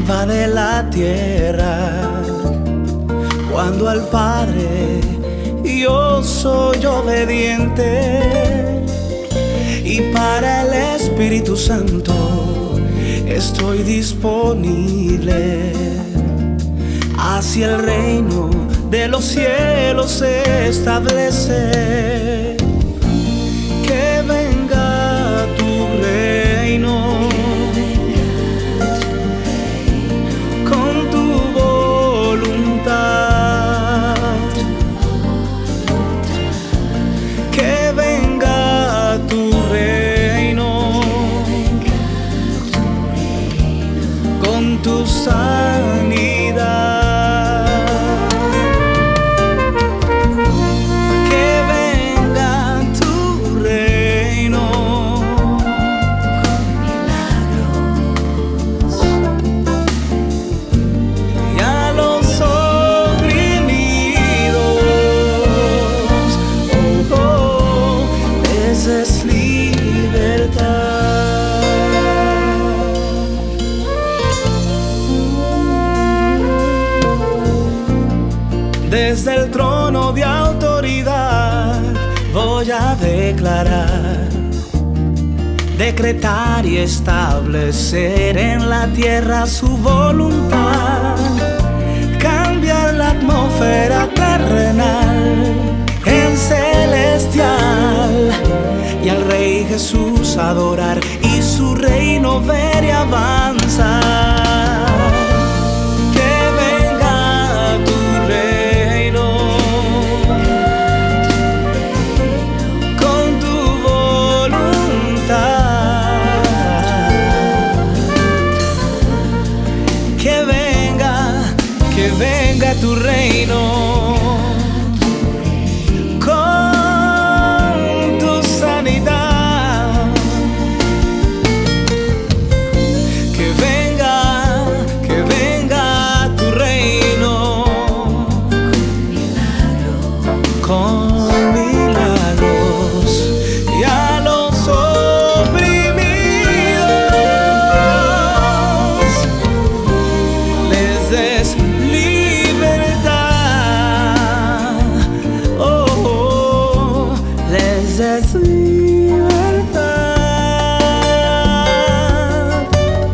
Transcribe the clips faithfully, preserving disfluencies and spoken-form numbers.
invade la tierra. Cuando al Padre yo soy obediente, y para el Espíritu Santo estoy disponible. Hacia el reino de los cielos se establece. Que venga tu reino, con tu voluntad. Que venga tu reino, con tu sanidad. Es libertad. Desde el trono de autoridad voy a declarar, decretar y establecer en la tierra su voluntad. Cambiar la atmósfera terrenal en celestial, y al Rey Jesús adorar y su reino ver y avanzar. Que venga tu reino, con tu voluntad. Que venga, que venga tu reino, con milagros, y a los oprimidos les des libertad. Oh, oh, les des libertad.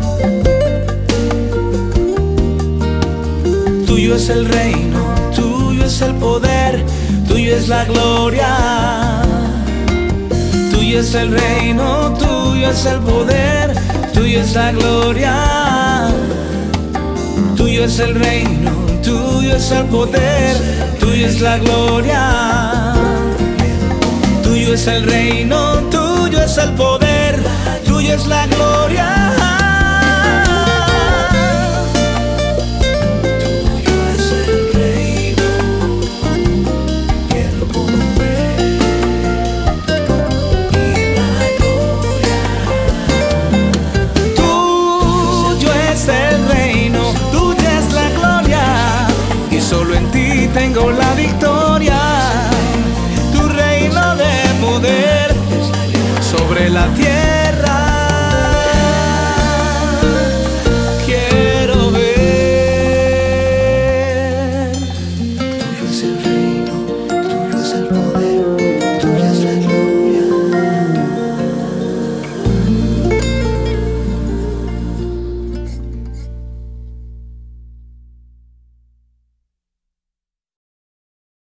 Tuyo es el reino, tuyo es el poder, tuyo es la gloria. Tuyo es el reino, tuyo es el poder, tuyo es la gloria. Tuyo es el reino, tuyo es el poder, tuyo es la gloria. Tuyo es el reino, tuyo es el poder, tuyo es la gloria.